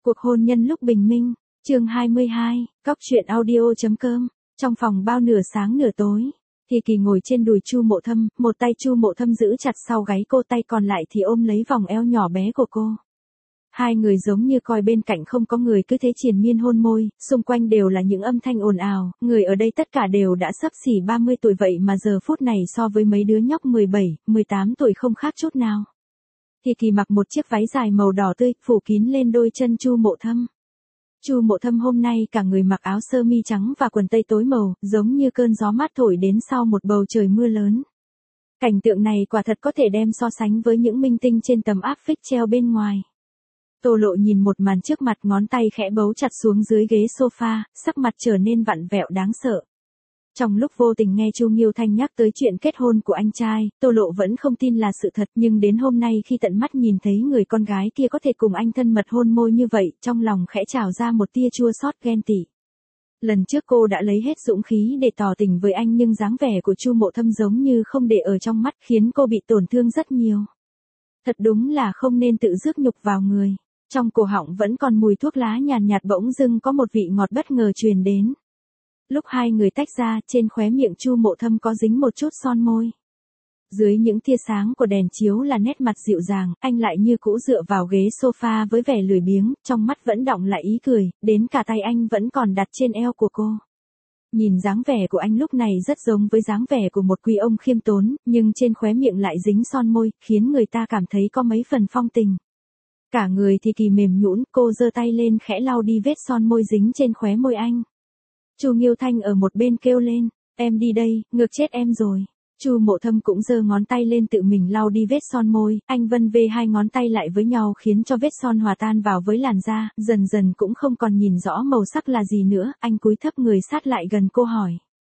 Cuộc hôn nhân lúc bình minh, chương 22, Cóc truyện audio.com. Trong phòng bao nửa sáng nửa tối, thì Kỳ ngồi trên đùi Chu Mộ Thâm, một tay Chu Mộ Thâm giữ chặt sau gáy cô, tay còn lại thì ôm lấy vòng eo nhỏ bé của cô. Hai người giống như coi bên cạnh không có người cứ thế triền miên hôn môi, xung quanh đều là những âm thanh ồn ào, người ở đây tất cả đều đã xấp xỉ 30 tuổi vậy mà giờ phút này so với mấy đứa nhóc 17, 18 tuổi không khác chút nào. Thì Kỳ mặc một chiếc váy dài màu đỏ tươi, phủ kín lên đôi chân Chu Mộ Thâm. Chu Mộ Thâm hôm nay cả người mặc áo sơ mi trắng và quần tây tối màu, giống như cơn gió mát thổi đến sau một bầu trời mưa lớn. Cảnh tượng này quả thật có thể đem so sánh với những minh tinh trên tấm áp phích treo bên ngoài. Tô Lộ nhìn một màn trước mặt, ngón tay khẽ bấu chặt xuống dưới ghế sofa, sắc mặt trở nên vặn vẹo đáng sợ. Trong lúc vô tình nghe Chu Nghiêu Thanh nhắc tới chuyện kết hôn của anh trai, Tô Lộ vẫn không tin là sự thật, nhưng đến hôm nay khi tận mắt nhìn thấy người con gái kia có thể cùng anh thân mật hôn môi như vậy, trong lòng khẽ trào ra một tia chua xót ghen tị. Lần trước cô đã lấy hết dũng khí để tỏ tình với anh, nhưng dáng vẻ của Chu Mộ Thâm giống như không để ở trong mắt, khiến cô bị tổn thương rất nhiều. Thật đúng là không nên tự rước nhục vào người. Trong cổ họng vẫn còn mùi thuốc lá nhàn nhạt, bỗng dưng có một vị ngọt bất ngờ truyền đến. Lúc hai người tách ra, trên khóe miệng Chu Mộ Thâm có dính một chút son môi. Dưới những tia sáng của đèn chiếu là nét mặt dịu dàng, anh lại như cũ dựa vào ghế sofa với vẻ lười biếng, trong mắt vẫn đọng lại ý cười, đến cả tay anh vẫn còn đặt trên eo của cô. Nhìn dáng vẻ của anh lúc này rất giống với dáng vẻ của một quý ông khiêm tốn, nhưng trên khóe miệng lại dính son môi, khiến người ta cảm thấy có mấy phần phong tình. Cả người thì Kỳ mềm nhũn, cô giơ tay lên khẽ lau đi vết son môi dính trên khóe môi anh. Chu Nghiêu Thanh ở một bên kêu lên, em đi đây, ngược chết em rồi. Chu Mộ Thâm cũng giơ ngón tay lên tự mình lau đi vết son môi, anh vân vê hai ngón tay lại với nhau khiến cho vết son hòa tan vào với làn da, dần dần cũng không còn nhìn rõ màu sắc là gì nữa, anh cúi thấp người sát lại gần cô hỏi.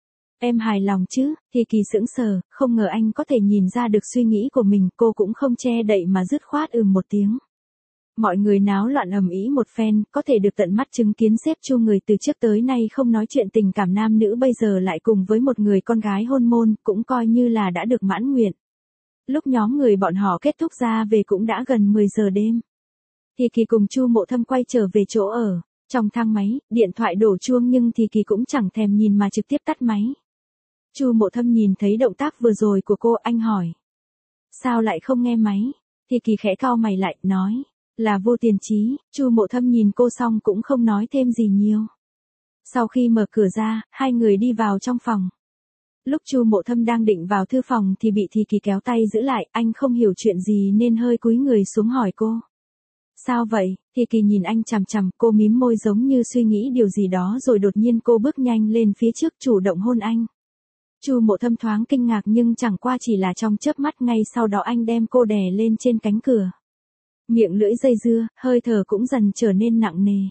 Em hài lòng chứ? Thì Kỳ sững sờ, không ngờ anh có thể nhìn ra được suy nghĩ của mình, cô cũng không che đậy mà dứt khoát một tiếng. Mọi người náo loạn ầm ĩ một phen, có thể được tận mắt chứng kiến sếp Chu người từ trước tới nay không nói chuyện tình cảm nam nữ bây giờ lại cùng với một người con gái hôn môn, cũng coi như là đã được mãn nguyện. Lúc nhóm người bọn họ kết thúc ra về cũng đã gần 10 giờ đêm. Thì Kỳ cùng Chu Mộ Thâm quay trở về chỗ ở. Trong thang máy, điện thoại đổ chuông nhưng thì Kỳ cũng chẳng thèm nhìn mà trực tiếp tắt máy. Chu Mộ Thâm nhìn thấy động tác vừa rồi của cô, anh hỏi. Sao lại không nghe máy? Thì Kỳ khẽ cau mày lại, nói. Là vô tiền trí. Chu Mộ Thâm nhìn cô xong cũng không nói thêm gì nhiều. Sau khi mở cửa ra, hai người đi vào trong phòng. Lúc Chu Mộ Thâm đang định vào thư phòng thì bị Thì Kỳ kéo tay giữ lại, anh không hiểu chuyện gì nên hơi cúi người xuống hỏi cô. Sao vậy? Thì Kỳ nhìn anh chằm chằm, cô mím môi giống như suy nghĩ điều gì đó rồi đột nhiên cô bước nhanh lên phía trước chủ động hôn anh. Chu Mộ Thâm thoáng kinh ngạc nhưng chẳng qua chỉ là trong chớp mắt, ngay sau đó anh đem cô đè lên trên cánh cửa. Miệng lưỡi dây dưa, hơi thở cũng dần trở nên nặng nề.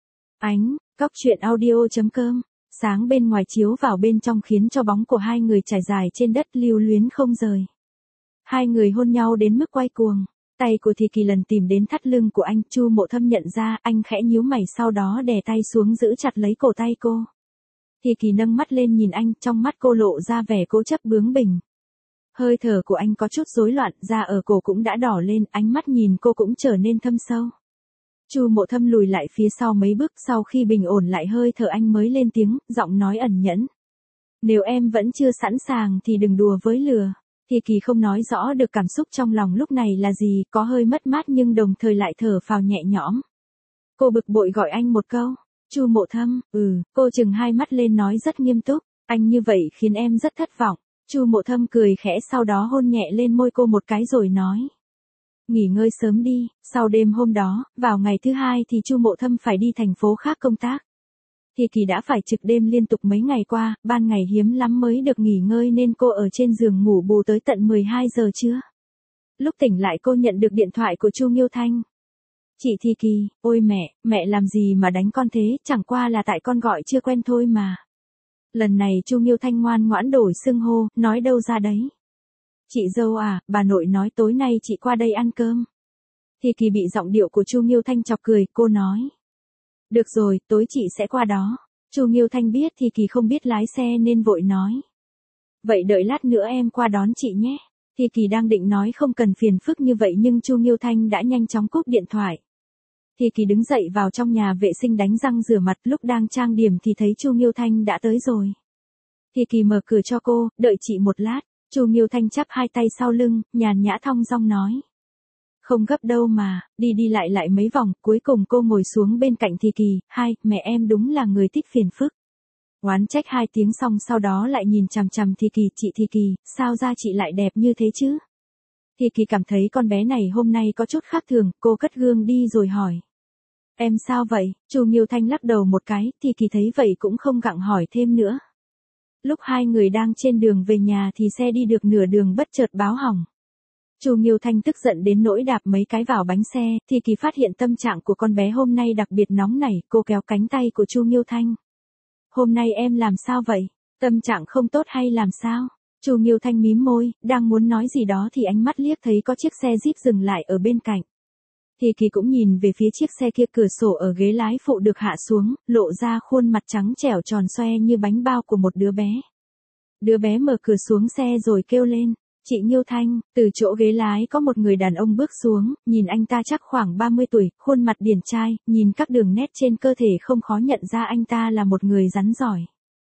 Cóc truyện audio.com. Sáng bên ngoài chiếu vào bên trong khiến cho bóng của hai người trải dài trên đất lưu luyến không rời. Hai người hôn nhau đến mức quay cuồng. Tay của Thì Kỳ lần tìm đến thắt lưng của anh, Chu Mộ Thâm nhận ra, anh khẽ nhíu mày sau đó đè tay xuống giữ chặt lấy cổ tay cô. Thì Kỳ nâng mắt lên nhìn anh, trong mắt cô lộ ra vẻ cố chấp bướng bỉnh. Hơi thở của anh có chút rối loạn, da ở cổ cũng đã đỏ lên, ánh mắt nhìn cô cũng trở nên thâm sâu. Chu Mộ Thâm lùi lại phía sau mấy bước, sau khi bình ổn lại hơi thở anh mới lên tiếng, giọng nói ẩn nhẫn. Nếu em vẫn chưa sẵn sàng thì đừng đùa với lửa. Thì Kỳ không nói rõ được cảm xúc trong lòng lúc này là gì, có hơi mất mát nhưng đồng thời lại thở phào nhẹ nhõm. Cô bực bội gọi anh một câu. Chu Mộ Thâm, cô trừng hai mắt lên nói rất nghiêm túc, anh như vậy khiến em rất thất vọng. Chu Mộ Thâm cười khẽ sau đó hôn nhẹ lên môi cô một cái rồi nói. Nghỉ ngơi sớm đi, sau đêm hôm đó, vào ngày thứ hai thì Chu Mộ Thâm phải đi thành phố khác công tác. Thì Kỳ đã phải trực đêm liên tục mấy ngày qua, ban ngày hiếm lắm mới được nghỉ ngơi nên cô ở trên giường ngủ bù tới tận 12 giờ trưa. Lúc tỉnh lại cô nhận được điện thoại của Chu Nghiêu Thanh. Chị Thì Kỳ, ôi mẹ làm gì mà đánh con thế, chẳng qua là tại con gọi chưa quen thôi mà. Lần này Chu Nghiêu Thanh ngoan ngoãn đổi xưng hô, nói đâu ra đấy. Chị dâu à, bà nội nói tối nay chị qua đây ăn cơm. Thì Kỳ bị giọng điệu của Chu Nghiêu Thanh chọc cười, cô nói. Được rồi, tối chị sẽ qua đó. Chu Nghiêu Thanh biết Thì Kỳ không biết lái xe nên vội nói. Vậy đợi lát nữa em qua đón chị nhé. Thì Kỳ đang định nói không cần phiền phức như vậy nhưng Chu Nghiêu Thanh đã nhanh chóng cúp điện thoại. Thì Kỳ đứng dậy vào trong nhà vệ sinh đánh răng rửa mặt, lúc đang trang điểm thì thấy Chu Nghiêu Thanh đã tới rồi. Thì Kỳ mở cửa cho cô, đợi chị một lát. Chu Nghiêu Thanh chắp hai tay sau lưng, nhàn nhã thong dong nói. Không gấp đâu mà, đi đi lại lại mấy vòng, cuối cùng cô ngồi xuống bên cạnh Thì Kỳ, hai, mẹ em đúng là người thích phiền phức. Oán trách hai tiếng xong sau đó lại nhìn chằm chằm Thì Kỳ, chị Thì Kỳ, sao da chị lại đẹp như thế chứ? Thì Kỳ cảm thấy con bé này hôm nay có chút khác thường, cô cất gương đi rồi hỏi. Em sao vậy? Chu Nghiêu Thanh lắc đầu một cái, Thì Kỳ thấy vậy cũng không gặng hỏi thêm nữa. Lúc hai người đang trên đường về nhà thì xe đi được nửa đường bất chợt báo hỏng. Chu Nghiêu Thanh tức giận đến nỗi đạp mấy cái vào bánh xe, Thì Kỳ phát hiện tâm trạng của con bé hôm nay đặc biệt nóng nảy, cô kéo cánh tay của Chu Nghiêu Thanh. Hôm nay em làm sao vậy? Tâm trạng không tốt hay làm sao? Chu Nghiêu Thanh mím môi, đang muốn nói gì đó thì ánh mắt liếc thấy có chiếc xe Jeep dừng lại ở bên cạnh. Thì Kỳ cũng nhìn về phía chiếc xe kia, cửa sổ ở ghế lái phụ được hạ xuống, lộ ra khuôn mặt trắng trẻo tròn xoe như bánh bao của một đứa bé. Đứa bé mở cửa xuống xe rồi kêu lên. Chị Nghiêu Thanh, từ chỗ ghế lái có một người đàn ông bước xuống, nhìn anh ta chắc khoảng 30 tuổi, khuôn mặt điển trai, nhìn các đường nét trên cơ thể không khó nhận ra anh ta là một người rắn giỏi.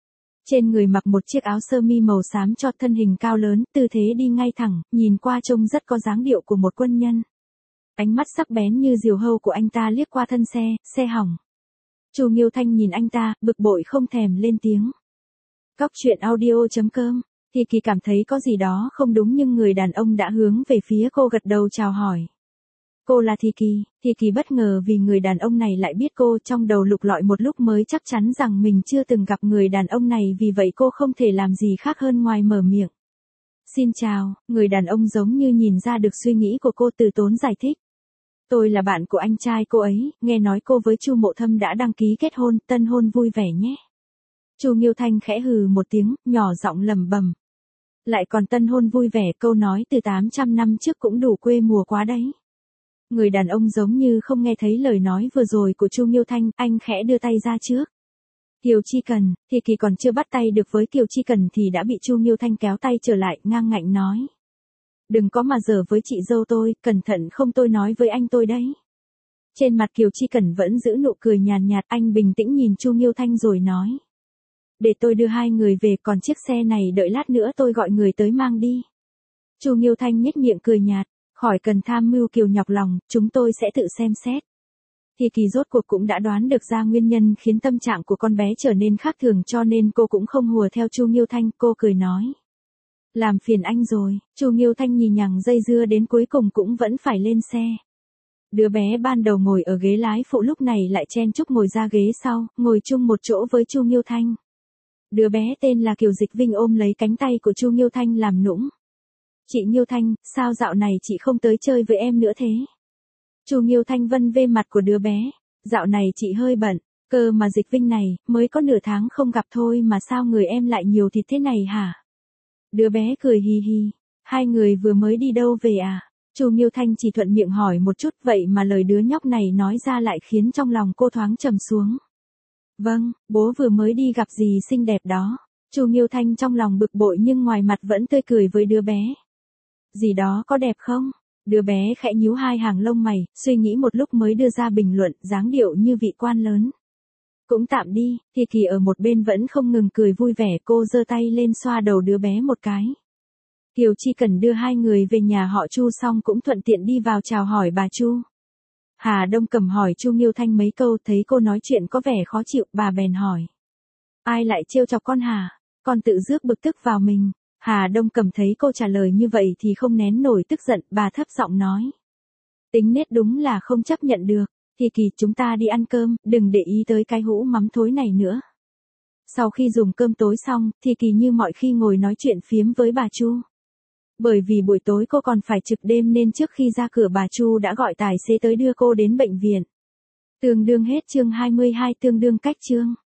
Trên người mặc một chiếc áo sơ mi màu xám cho thân hình cao lớn, tư thế đi ngay thẳng, nhìn qua trông rất có dáng điệu của một quân nhân. Ánh mắt sắc bén như diều hâu của anh ta liếc qua thân xe, xe hỏng. Chu Nghiêu Thanh nhìn anh ta, bực bội không thèm lên tiếng. Cóc truyện audio.com. Thì Kỳ cảm thấy có gì đó không đúng nhưng người đàn ông đã hướng về phía cô gật đầu chào hỏi. Cô là Thì Kỳ bất ngờ vì người đàn ông này lại biết cô, trong đầu lục lọi một lúc mới chắc chắn rằng mình chưa từng gặp người đàn ông này, vì vậy cô không thể làm gì khác hơn ngoài mở miệng. Xin chào, người đàn ông giống như nhìn ra được suy nghĩ của cô, từ tốn giải thích. Tôi là bạn của anh trai cô ấy, nghe nói cô với Chu Mộ Thâm đã đăng ký kết hôn, tân hôn vui vẻ nhé. Chu Nghiêu Thanh khẽ hừ một tiếng, nhỏ giọng lẩm bẩm. Lại còn tân hôn vui vẻ, câu nói từ 800 năm trước cũng đủ quê mùa quá đấy. Người đàn ông giống như không nghe thấy lời nói vừa rồi của Chu Nghiêu Thanh, anh khẽ đưa tay ra trước. Kiều Chi Cần, Thì Kỳ còn chưa bắt tay được với Kiều Chi Cần thì đã bị Chu Nghiêu Thanh kéo tay trở lại, ngang ngạnh nói. Đừng có mà giở với chị dâu tôi, cẩn thận không tôi nói với anh tôi đấy. Trên mặt Kiều Chi Cần vẫn giữ nụ cười nhàn nhạt, anh bình tĩnh nhìn Chu Nghiêu Thanh rồi nói. Để tôi đưa hai người về, còn chiếc xe này đợi lát nữa tôi gọi người tới mang đi. Chu Nghiêu Thanh nhếch miệng cười nhạt, khỏi cần tham mưu Kiều nhọc lòng, chúng tôi sẽ tự xem xét. Thì Kỳ rốt cuộc cũng đã đoán được ra nguyên nhân khiến tâm trạng của con bé trở nên khác thường, cho nên cô cũng không hùa theo Chu Nghiêu Thanh, cô cười nói. Làm phiền anh rồi. Chu Nghiêu Thanh nhì nhằng dây dưa đến cuối cùng cũng vẫn phải lên xe. Đứa bé ban đầu ngồi ở ghế lái phụ lúc này lại chen chúc ngồi ra ghế sau, ngồi chung một chỗ với Chu Nghiêu Thanh. Đứa bé tên là Kiều Dịch Vinh ôm lấy cánh tay của Chu Nghiêu Thanh làm nũng. Chị Nghiêu Thanh, sao dạo này chị không tới chơi với em nữa thế? Chu Nghiêu Thanh vân vê mặt của đứa bé. Dạo này chị hơi bận, cơ mà Dịch Vinh này, mới có nửa tháng không gặp thôi mà sao người em lại nhiều thịt thế này hả? Đứa bé cười hì hì. Hai người vừa mới đi đâu về à? Chu Nghiêu Thanh chỉ thuận miệng hỏi một chút, vậy mà lời đứa nhóc này nói ra lại khiến trong lòng cô thoáng trầm xuống. Vâng, bố vừa mới đi gặp dì xinh đẹp đó. Chu Nghiêu Thanh trong lòng bực bội nhưng ngoài mặt vẫn tươi cười với đứa bé. Dì đó có đẹp không? Đứa bé khẽ nhíu hai hàng lông mày, suy nghĩ một lúc mới đưa ra bình luận, dáng điệu như vị quan lớn. Cũng tạm đi. Thì Kỳ ở một bên vẫn không ngừng cười vui vẻ, cô giơ tay lên xoa đầu đứa bé một cái. Kiều Chi Cần đưa hai người về nhà họ Chu xong cũng thuận tiện đi vào chào hỏi bà Chu. Hà Đông Cầm hỏi Chu Nghiêu Thanh mấy câu, thấy cô nói chuyện có vẻ khó chịu, bà bèn hỏi. Ai lại trêu chọc con hả? Con tự rước bực tức vào mình. Hà Đông Cầm thấy cô trả lời như vậy thì không nén nổi tức giận, bà thấp giọng nói. Tính nết đúng là không chấp nhận được. Thì Kỳ, chúng ta đi ăn cơm, đừng để ý tới cái hũ mắm thối này nữa. Sau khi dùng cơm tối xong, thì Kỳ như mọi khi ngồi nói chuyện phiếm với bà Chu. Bởi vì buổi tối cô còn phải trực đêm nên trước khi ra cửa bà Chu đã gọi tài xế tới đưa cô đến bệnh viện. Tương đương hết chương 22, tương đương cách chương.